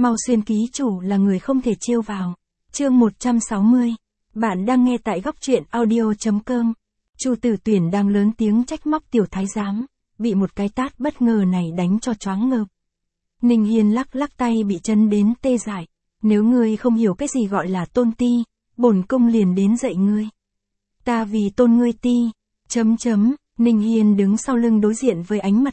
Mau xuyên ký chủ là người không thể trêu vào. Chương 160. Bạn đang nghe tại góc truyện audio.com. Chu Tử Tuyển đang lớn tiếng trách móc tiểu thái giám, bị một cái tát bất ngờ này đánh cho choáng ngợp. Ninh Hiên lắc lắc tay bị chân đến tê dại. Nếu ngươi không hiểu cái gì gọi là tôn ti, bổn cung liền đến dạy ngươi. Ta vì tôn ngươi ti. Ninh Hiên đứng sau lưng đối diện với ánh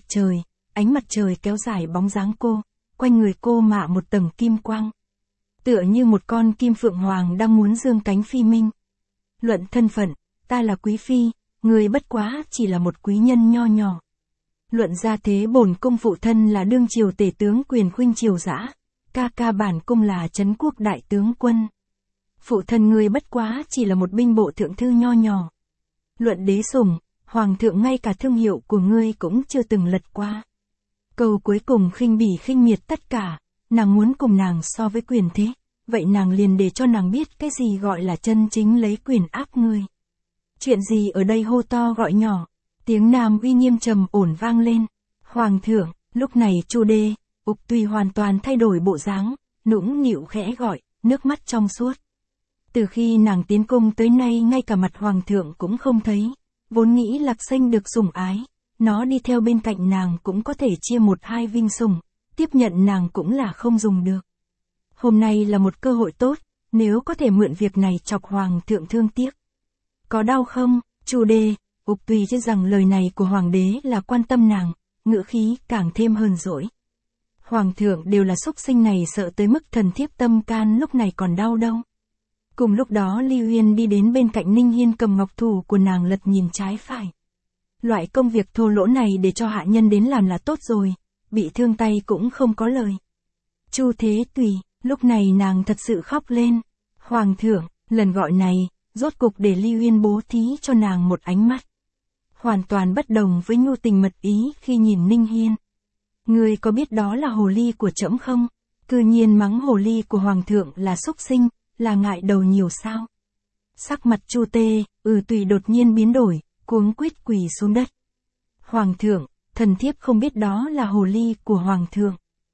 mặt trời kéo dài bóng dáng cô, quanh người cô mạ một tầng kim quang. Tựa như một con kim phượng hoàng đang muốn dương cánh phi minh. Luận thân phận, ta là quý phi, ngươi bất quá chỉ là một quý nhân nho nhỏ. Luận gia thế bổn cung phụ thân là đương triều tể tướng Quyền Khuynh Triều Dã, ca bản cung là Trấn Quốc đại tướng quân. Phụ thân ngươi bất quá chỉ là một binh bộ thượng thư nho nhỏ. Luận đế sủng, hoàng thượng ngay cả thương hiệu của ngươi cũng chưa từng lật qua. Câu cuối cùng khinh bỉ khinh miệt tất cả, nàng muốn cùng nàng so với quyền thế, vậy nàng liền để cho nàng biết cái gì gọi là chân chính lấy quyền áp ngươi. Chuyện gì ở đây hô to gọi nhỏ, tiếng nam uy nghiêm trầm ổn vang lên. Hoàng thượng, lúc này Chu Đê, Ục Tùy hoàn toàn thay đổi bộ dáng, nũng nịu khẽ gọi, nước mắt trong suốt. Từ khi nàng tiến cung tới nay ngay cả mặt hoàng thượng cũng không thấy, vốn nghĩ Lạc Xanh được sủng ái, nó đi theo bên cạnh nàng cũng có thể chia một hai vinh sủng, tiếp nhận nàng cũng là không dùng được. Hôm nay là một cơ hội tốt, nếu có thể mượn việc này chọc hoàng thượng thương tiếc. Có đau không, Chu Đê? Ục Tùy cho rằng lời này của hoàng đế là quan tâm nàng, ngữ khí càng thêm hờn dỗi. Hoàng thượng đều là súc sinh này sợ tới mức thần thiếp tâm can lúc này còn đau đâu. Cùng lúc đó Ly Uyên đi đến bên cạnh Ninh Hiên cầm ngọc thủ của nàng lật nhìn trái phải. Loại công việc thô lỗ này để cho hạ nhân đến làm là tốt rồi, bị thương tay cũng không có lời. Chu Thế Tùy, lúc này nàng thật sự khóc lên. Hoàng thượng, lần gọi này, rốt cục để Ly Uyên bố thí cho nàng một ánh mắt. Hoàn toàn bất đồng với nhu tình mật ý khi nhìn Ninh Hiên. Ngươi có biết đó là hồ ly của trẫm không? Cư nhiên mắng hồ ly của hoàng thượng là súc sinh, là ngại đầu nhiều sao? Sắc mặt Chu Tùy đột nhiên biến đổi, cuống quýt quỳ xuống đất. Hoàng thượng, thần thiếp không biết đó là hồ ly của hoàng thượng.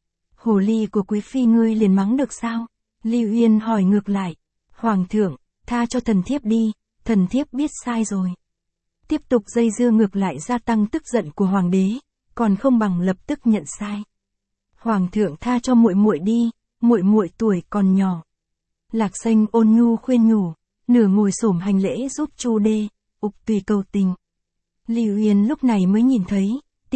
Hồ ly của quý phi ngươi liền mắng được sao? Ly Uyên hỏi ngược lại. Hoàng thượng, tha cho thần thiếp đi, thần thiếp biết sai rồi. Tiếp tục dây dưa ngược lại gia tăng tức giận của hoàng đế, còn không bằng lập tức nhận sai. Hoàng thượng tha cho muội muội đi, muội muội tuổi còn nhỏ. Lạc Xanh ôn nhu khuyên nhủ, nửa ngồi xổm hành lễ giúp Chu Đê, Ục Tùy cầu tình. Ly Uyên lúc này mới nhìn thấy,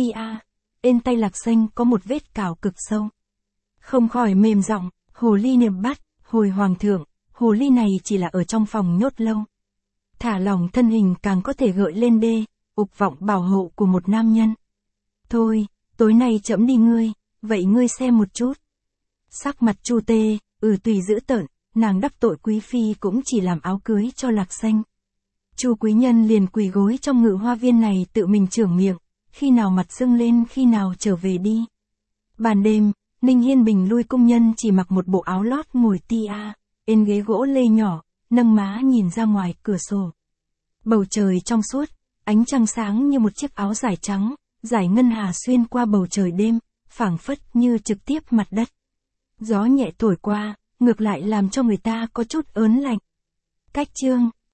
bên tay Lạc Xanh có một vết cào cực sâu. Không khỏi mềm giọng, hồ ly niệm bắt, hồi hoàng thượng, hồ ly này chỉ là ở trong phòng nhốt lâu. Thả lỏng thân hình càng có thể gợi lên ục vọng bảo hộ của một nam nhân. Thôi, tối nay trẫm đi ngươi, vậy ngươi xem một chút. Sắc mặt Chu Tùy dữ tợn, nàng đắc tội quý phi cũng chỉ làm áo cưới cho Lạc Xanh. Chu quý nhân liền quỳ gối trong ngự hoa viên này tự mình trưởng miệng, khi nào mặt sưng lên khi nào trở về đi. Ban đêm, Ninh Hiên Bình lui cung nhân chỉ mặc một bộ áo lót ngồi bên ghế gỗ lê nhỏ, nâng má nhìn ra ngoài cửa sổ. Bầu trời trong suốt, ánh trăng sáng như một chiếc áo dài trắng, dải ngân hà xuyên qua bầu trời đêm, phảng phất như trực tiếp mặt đất. Gió nhẹ thổi qua, ngược lại làm cho người ta có chút ớn lạnh. Cách chương